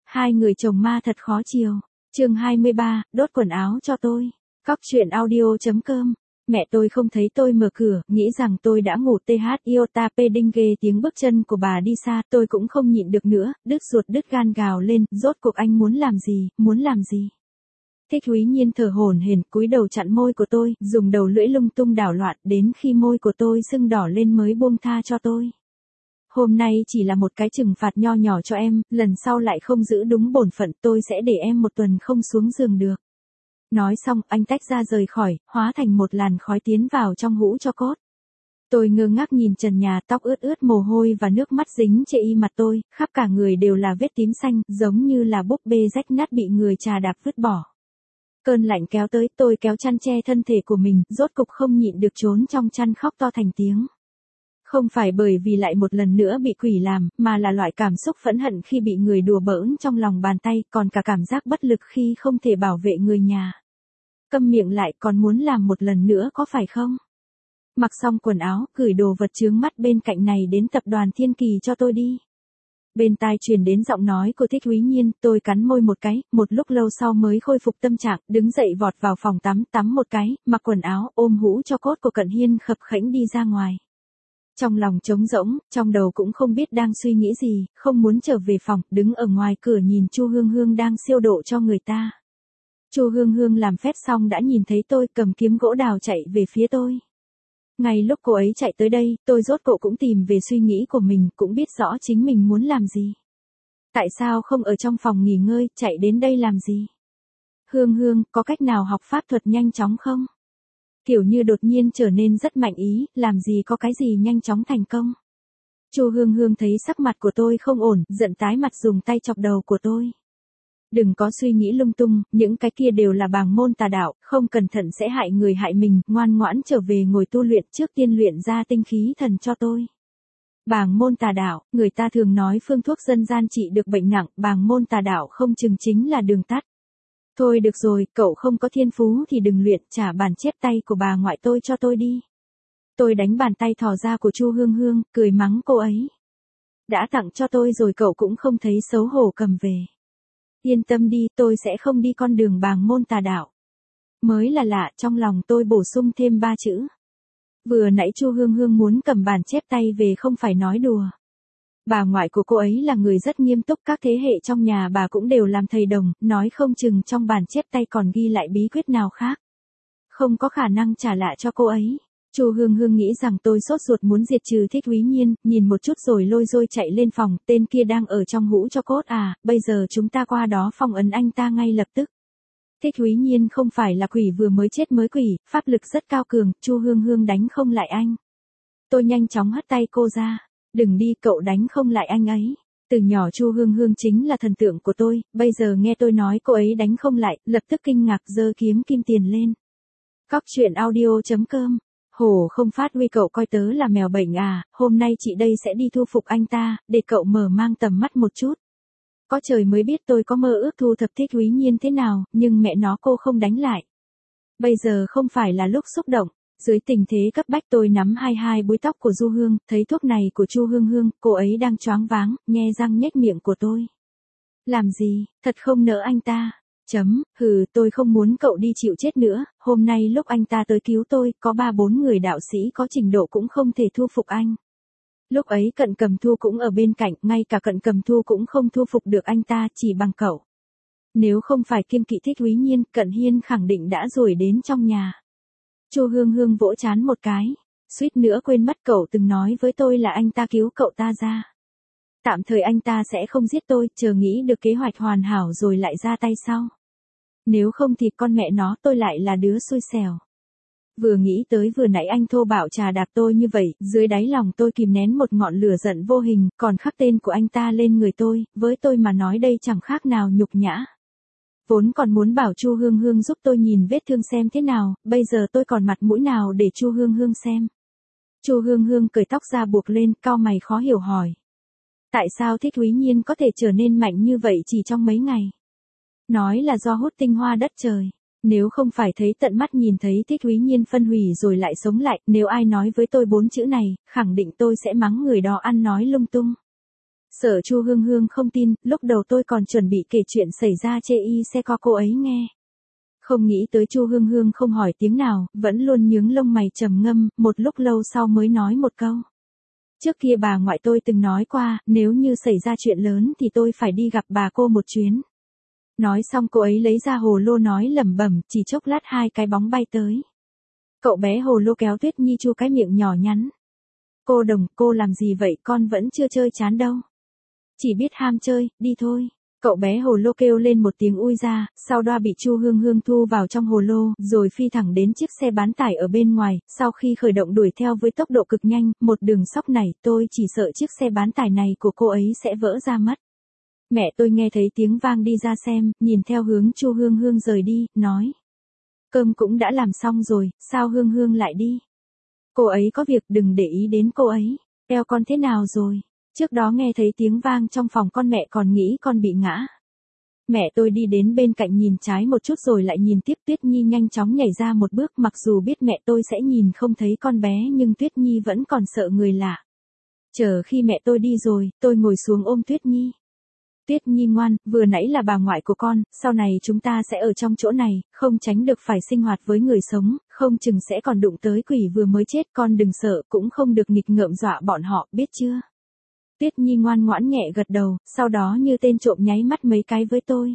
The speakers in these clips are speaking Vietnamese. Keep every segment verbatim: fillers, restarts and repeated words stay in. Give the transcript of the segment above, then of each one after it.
Hai người chồng ma thật khó chiều. Chương hai mươi ba, đốt quần áo cho tôi. Cóc truyện audio chấm com. Mẹ tôi không thấy tôi mở cửa, nghĩ rằng tôi đã ngủ. Th iota p đinh ghê tiếng bước chân của bà đi xa, tôi cũng không nhịn được nữa, đứt ruột đứt gan gào lên, rốt cuộc anh muốn làm gì, muốn làm gì. Thích Úy Nhiên thở hổn hển, cúi đầu chặn môi của tôi, dùng đầu lưỡi lung tung đảo loạn, đến khi môi của tôi sưng đỏ lên mới buông tha cho tôi. Hôm nay chỉ là một cái trừng phạt nho nhỏ cho em, lần sau lại không giữ đúng bổn phận, tôi sẽ để em một tuần không xuống giường được. Nói xong, anh tách ra rời khỏi, hóa thành một làn khói tiến vào trong hũ cho cốt. Tôi ngơ ngác nhìn trần nhà, tóc ướt ướt mồ hôi và nước mắt dính chệ y mặt tôi, khắp cả người đều là vết tím xanh, giống như là búp bê rách nát bị người trà đạp vứt bỏ. Cơn lạnh kéo tới, tôi kéo chăn che thân thể của mình, rốt cục không nhịn được trốn trong chăn khóc to thành tiếng. Không phải bởi vì lại một lần nữa bị quỷ làm, mà là loại cảm xúc phẫn hận khi bị người đùa bỡn trong lòng bàn tay, còn cả cảm giác bất lực khi không thể bảo vệ người nhà. Câm miệng lại, còn muốn làm một lần nữa có phải không? Mặc xong quần áo, gửi đồ vật chướng mắt bên cạnh này đến tập đoàn Thiên Kỳ cho tôi đi. Bên tai truyền đến giọng nói của Thích Úy Nhiên, tôi cắn môi một cái, một lúc lâu sau mới khôi phục tâm trạng, đứng dậy vọt vào phòng tắm, tắm một cái, mặc quần áo, ôm hũ cho cốt của Cận Hiên khập khẽnh đi ra ngoài. Trong lòng trống rỗng, trong đầu cũng không biết đang suy nghĩ gì, không muốn trở về phòng, đứng ở ngoài cửa nhìn Chu Hương Hương đang siêu độ cho người ta. Chu Hương Hương làm phép xong đã nhìn thấy tôi, cầm kiếm gỗ đào chạy về phía tôi. Ngay lúc cô ấy chạy tới đây, tôi rốt cuộc cũng tìm về suy nghĩ của mình, cũng biết rõ chính mình muốn làm gì. Tại sao không ở trong phòng nghỉ ngơi, chạy đến đây làm gì? Hương Hương, có cách nào học pháp thuật nhanh chóng không? Kiểu như đột nhiên trở nên rất mạnh ý, làm gì có cái gì nhanh chóng thành công. Chu Hương Hương thấy sắc mặt của tôi không ổn, giận tái mặt dùng tay chọc đầu của tôi. Đừng có suy nghĩ lung tung, những cái kia đều là bàng môn tà đạo, không cẩn thận sẽ hại người hại mình, ngoan ngoãn trở về ngồi tu luyện, trước tiên luyện ra tinh khí thần cho tôi. Bàng môn tà đạo, người ta thường nói phương thuốc dân gian trị được bệnh nặng, bàng môn tà đạo không chừng chính là đường tắt. Thôi được rồi, cậu không có thiên phú thì đừng luyện, trả bản chép tay của bà ngoại tôi cho tôi đi. Tôi đánh bàn tay thò ra của Chu Hương Hương, cười mắng cô ấy. Đã tặng cho tôi rồi cậu cũng không thấy xấu hổ cầm về. Yên tâm đi, tôi sẽ không đi con đường bàng môn tà đạo. Mới là lạ, trong lòng tôi bổ sung thêm ba chữ. Vừa nãy Chu Hương Hương muốn cầm bản chép tay về không phải nói đùa. Bà ngoại của cô ấy là người rất nghiêm túc, các thế hệ trong nhà bà cũng đều làm thầy đồng, nói không chừng trong bản chép tay còn ghi lại bí quyết nào khác. Không có khả năng trả lại cho cô ấy. Chu Hương Hương nghĩ rằng tôi sốt ruột muốn diệt trừ Thích Úy Nhiên, nhìn một chút rồi lôi rôi chạy lên phòng, tên kia đang ở trong hũ cho cốt à, bây giờ chúng ta qua đó phong ấn anh ta ngay lập tức. Thích Úy Nhiên không phải là quỷ vừa mới chết mới quỷ, pháp lực rất cao cường, Chu Hương Hương đánh không lại anh. Tôi nhanh chóng hất tay cô ra. Đừng đi, cậu đánh không lại anh ấy. Từ nhỏ Chu Hương Hương chính là thần tượng của tôi, bây giờ nghe tôi nói cô ấy đánh không lại, lập tức kinh ngạc giơ kiếm kim tiền lên. Cóc truyện audio chấm com. Hổ không phát huy, cậu coi tớ là mèo bệnh à, hôm nay chị đây sẽ đi thu phục anh ta, để cậu mở mang tầm mắt một chút. Có trời mới biết tôi có mơ ước thu thập Thích Úy Nhiên thế nào, nhưng mẹ nó cô không đánh lại. Bây giờ không phải là lúc xúc động. Dưới tình thế cấp bách tôi nắm hai hai búi tóc của Du Hương, thấy thuốc này của Chu Hương Hương, cô ấy đang choáng váng, nhe răng nhếch miệng của tôi. Làm gì, thật không nỡ anh ta. Chấm, hừ, tôi không muốn cậu đi chịu chết nữa, hôm nay lúc anh ta tới cứu tôi, có ba bốn người đạo sĩ có trình độ cũng không thể thu phục anh. Lúc ấy Cận Cầm Thu cũng ở bên cạnh, ngay cả Cận Cầm Thu cũng không thu phục được anh ta, chỉ bằng cậu. Nếu không phải kiêng kỵ Thích Úy Nhiên, Cận Hiên khẳng định đã đuổi đến trong nhà. Chu Hương Hương vỗ trán một cái, suýt nữa quên mất cậu từng nói với tôi là anh ta cứu cậu ta ra. Tạm thời anh ta sẽ không giết tôi, chờ nghĩ được kế hoạch hoàn hảo rồi lại ra tay sau. Nếu không thì con mẹ nó tôi lại là đứa xui xẻo. Vừa nghĩ tới vừa nãy anh thô bạo trà đạp tôi như vậy, dưới đáy lòng tôi kìm nén một ngọn lửa giận vô hình, còn khắc tên của anh ta lên người tôi, với tôi mà nói đây chẳng khác nào nhục nhã. Vốn còn muốn bảo Chu Hương Hương giúp tôi nhìn vết thương xem thế nào, bây giờ tôi còn mặt mũi nào để Chu Hương Hương xem. Chu Hương Hương cởi tóc ra buộc lên, cau mày khó hiểu hỏi. Tại sao Thích Úy Nhiên có thể trở nên mạnh như vậy chỉ trong mấy ngày? Nói là do hút tinh hoa đất trời. Nếu không phải thấy tận mắt nhìn thấy Thích Úy Nhiên phân hủy rồi lại sống lại, nếu ai nói với tôi bốn chữ này, khẳng định tôi sẽ mắng người đó ăn nói lung tung. Sợ Chu Hương Hương không tin, lúc đầu tôi còn chuẩn bị kể chuyện xảy ra chê y xe co cô ấy nghe. Không nghĩ tới Chu Hương Hương không hỏi tiếng nào, vẫn luôn nhướng lông mày trầm ngâm, một lúc lâu sau mới nói một câu. Trước kia bà ngoại tôi từng nói qua, nếu như xảy ra chuyện lớn thì tôi phải đi gặp bà cô một chuyến. Nói xong cô ấy lấy ra hồ lô nói lẩm bẩm, chỉ chốc lát hai cái bóng bay tới. Cậu bé hồ lô kéo Tuyết Nhi chu cái miệng nhỏ nhắn. Cô Đồng, cô làm gì vậy, con vẫn chưa chơi chán đâu. Chỉ biết ham chơi, đi thôi. Cậu bé hồ lô kêu lên một tiếng ui ra, sau đó bị Chu Hương Hương thu vào trong hồ lô, rồi phi thẳng đến chiếc xe bán tải ở bên ngoài, sau khi khởi động đuổi theo với tốc độ cực nhanh, một đường sóc này, tôi chỉ sợ chiếc xe bán tải này của cô ấy sẽ vỡ ra mất. Mẹ tôi nghe thấy tiếng vang đi ra xem, nhìn theo hướng Chu Hương Hương rời đi, nói. Cơm cũng đã làm xong rồi, sao Hương Hương lại đi? Cô ấy có việc, đừng để ý đến cô ấy. Eo con thế nào rồi? Trước đó nghe thấy tiếng vang trong phòng con, mẹ còn nghĩ con bị ngã. Mẹ tôi đi đến bên cạnh nhìn trái một chút rồi lại nhìn tiếp. Tuyết Nhi nhanh chóng nhảy ra một bước, mặc dù biết mẹ tôi sẽ nhìn không thấy con bé nhưng Tuyết Nhi vẫn còn sợ người lạ. Chờ khi mẹ tôi đi rồi, tôi ngồi xuống ôm Tuyết Nhi. Tuyết Nhi ngoan, vừa nãy là bà ngoại của con, sau này chúng ta sẽ ở trong chỗ này, không tránh được phải sinh hoạt với người sống, không chừng sẽ còn đụng tới quỷ vừa mới chết, con đừng sợ, cũng không được nghịch ngợm dọa bọn họ, biết chưa? Tuyết Nhi ngoan ngoãn nhẹ gật đầu, sau đó như tên trộm nháy mắt mấy cái với tôi.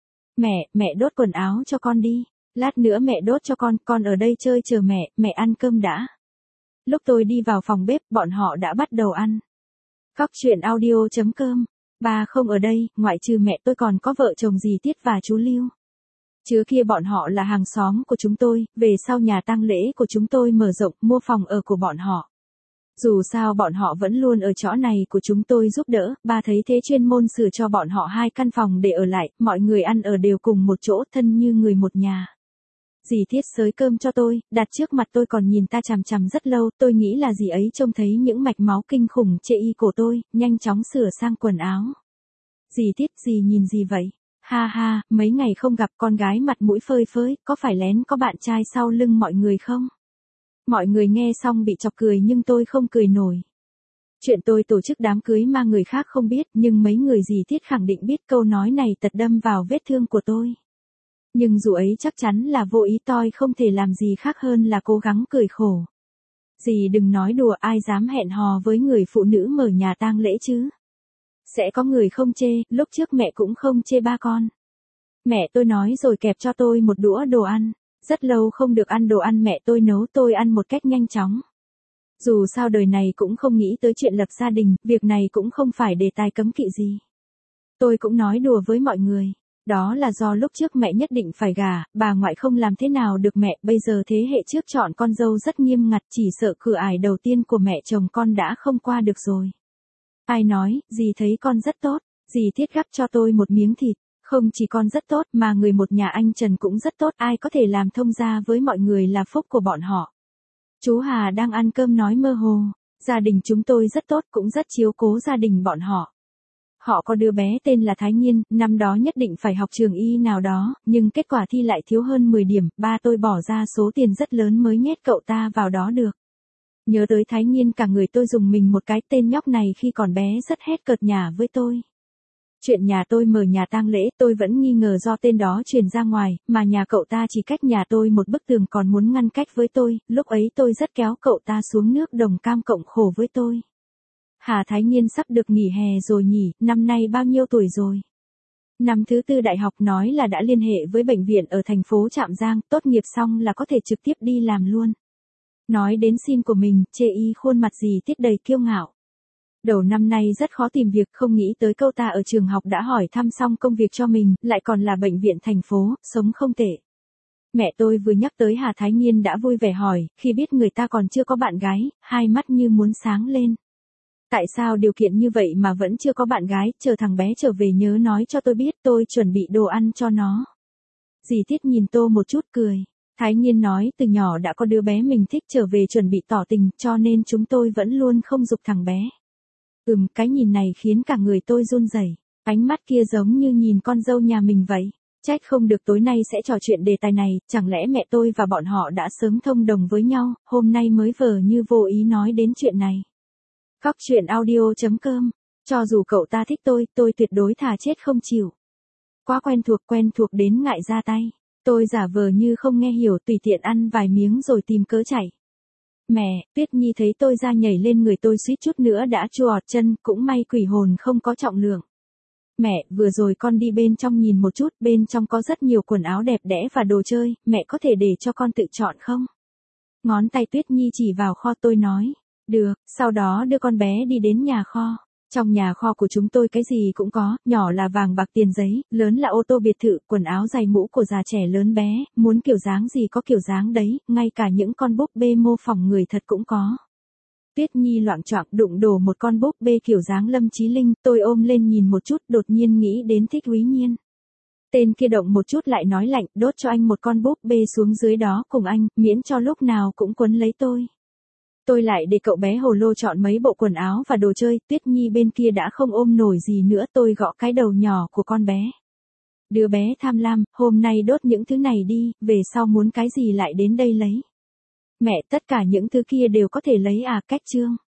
Mẹ, mẹ đốt quần áo cho con đi, lát nữa mẹ đốt cho con, con ở đây chơi chờ mẹ, mẹ ăn cơm đã. Lúc tôi đi vào phòng bếp, bọn họ đã bắt đầu ăn. Cóc truyện audio chấm com. Ba không ở đây, ngoại trừ mẹ tôi còn có vợ chồng dì Tiết và chú Lưu. Chứ kia bọn họ là hàng xóm của chúng tôi, về sau nhà tang lễ của chúng tôi mở rộng, mua phòng ở của bọn họ. Dù sao bọn họ vẫn luôn ở chỗ này của chúng tôi giúp đỡ, ba thấy thế chuyên môn sửa cho bọn họ hai căn phòng để ở lại, mọi người ăn ở đều cùng một chỗ, thân như người một nhà. Dì Thiết xới cơm cho tôi, đặt trước mặt tôi còn nhìn ta chằm chằm rất lâu, tôi nghĩ là dì ấy trông thấy những mạch máu kinh khủng chê y cổ tôi, nhanh chóng sửa sang quần áo. Dì Thiết, dì nhìn gì vậy? Ha ha, mấy ngày không gặp, con gái mặt mũi phơi phới, có phải lén có bạn trai sau lưng mọi người không? Mọi người nghe xong bị chọc cười nhưng tôi không cười nổi. Chuyện tôi tổ chức đám cưới mà người khác không biết, nhưng mấy người dì Thiết khẳng định biết, câu nói này tật đâm vào vết thương của tôi. Nhưng dù ấy chắc chắn là vô ý, tôi không thể làm gì khác hơn là cố gắng cười khổ. Dì đừng nói đùa, ai dám hẹn hò với người phụ nữ mở nhà tang lễ chứ? Sẽ có người không chê, lúc trước mẹ cũng không chê ba con. Mẹ tôi nói rồi kẹp cho tôi một đũa đồ ăn. Rất lâu không được ăn đồ ăn mẹ tôi nấu, tôi ăn một cách nhanh chóng. Dù sao đời này cũng không nghĩ tới chuyện lập gia đình, việc này cũng không phải đề tài cấm kỵ gì. Tôi cũng nói đùa với mọi người. Đó là do lúc trước mẹ nhất định phải gả, bà ngoại không làm thế nào được mẹ, bây giờ thế hệ trước chọn con dâu rất nghiêm ngặt, chỉ sợ cửa ải đầu tiên của mẹ chồng con đã không qua được rồi. Ai nói, dì thấy con rất tốt, dì Thiết gắp cho tôi một miếng thịt. Không chỉ con rất tốt mà người một nhà anh Trần cũng rất tốt, ai có thể làm thông gia với mọi người là phúc của bọn họ. Chú Hà đang ăn cơm nói mơ hồ, gia đình chúng tôi rất tốt, cũng rất chiếu cố gia đình bọn họ. Họ có đứa bé tên là Thái Nhiên, năm đó nhất định phải học trường y nào đó, nhưng kết quả thi lại thiếu hơn mười điểm, ba tôi bỏ ra số tiền rất lớn mới nhét cậu ta vào đó được. Nhớ tới Thái Nhiên cả người tôi dùng mình một cái, tên nhóc này khi còn bé rất hét cợt nhả với tôi. Chuyện nhà tôi mở nhà tang lễ, tôi vẫn nghi ngờ do tên đó truyền ra ngoài, mà nhà cậu ta chỉ cách nhà tôi một bức tường còn muốn ngăn cách với tôi, lúc ấy tôi rất kéo cậu ta xuống nước đồng cam cộng khổ với tôi. Hà Thái Nhiên sắp được nghỉ hè rồi nhỉ, năm nay bao nhiêu tuổi rồi? Năm thứ tư đại học, nói là đã liên hệ với bệnh viện ở thành phố Trạm Giang, tốt nghiệp xong là có thể trực tiếp đi làm luôn. Nói đến xin của mình, chê y khuôn mặt dì Tiết đầy kiêu ngạo. Đầu năm nay rất khó tìm việc, không nghĩ tới câu ta ở trường học đã hỏi thăm xong công việc cho mình, lại còn là bệnh viện thành phố, sống không tệ. Mẹ tôi vừa nhắc tới Hà Thái Nhiên đã vui vẻ hỏi, khi biết người ta còn chưa có bạn gái, hai mắt như muốn sáng lên. Tại sao điều kiện như vậy mà vẫn chưa có bạn gái, chờ thằng bé trở về nhớ nói cho tôi biết, tôi chuẩn bị đồ ăn cho nó. Dì Thiết nhìn tôi một chút cười. Thái Nhiên nói từ nhỏ đã có đứa bé mình thích trở về chuẩn bị tỏ tình, cho nên chúng tôi vẫn luôn không giục thằng bé. Ừm, cái nhìn này khiến cả người tôi run rẩy. Ánh mắt kia giống như nhìn con dâu nhà mình vậy. Trách không được tối nay sẽ trò chuyện đề tài này, chẳng lẽ mẹ tôi và bọn họ đã sớm thông đồng với nhau, hôm nay mới vờ như vô ý nói đến chuyện này. Cóc truyện audio chấm com Cho dù cậu ta thích tôi, tôi tuyệt đối thà chết không chịu. Quá quen thuộc, quen thuộc đến ngại ra tay. Tôi giả vờ như không nghe hiểu, tùy tiện ăn vài miếng rồi tìm cớ chạy. Mẹ, Tuyết Nhi thấy tôi ra nhảy lên người tôi suýt chút nữa đã chua ọt chân, cũng may quỷ hồn không có trọng lượng. Mẹ, vừa rồi con đi bên trong nhìn một chút, bên trong có rất nhiều quần áo đẹp đẽ và đồ chơi, mẹ có thể để cho con tự chọn không? Ngón tay Tuyết Nhi chỉ vào kho, tôi nói, được, sau đó đưa con bé đi đến nhà kho. Trong nhà kho của chúng tôi cái gì cũng có, nhỏ là vàng bạc tiền giấy, lớn là ô tô biệt thự, quần áo giày mũ của già trẻ lớn bé, muốn kiểu dáng gì có kiểu dáng đấy, ngay cả những con búp bê mô phỏng người thật cũng có. Tuyết Nhi loạng choạng đụng đổ một con búp bê kiểu dáng Lâm Chí Linh, tôi ôm lên nhìn một chút, đột nhiên nghĩ đến Thích Úy Nhiên. Tên kia động một chút lại nói lạnh, đốt cho anh một con búp bê xuống dưới đó cùng anh, miễn cho lúc nào cũng quấn lấy tôi. Tôi lại để cậu bé hồ lô chọn mấy bộ quần áo và đồ chơi, Tuyết Nhi bên kia đã không ôm nổi gì nữa, tôi gõ cái đầu nhỏ của con bé. Đứa bé tham lam, hôm nay đốt những thứ này đi, về sau muốn cái gì lại đến đây lấy. Mẹ, tất cả những thứ kia đều có thể lấy à, cách chương.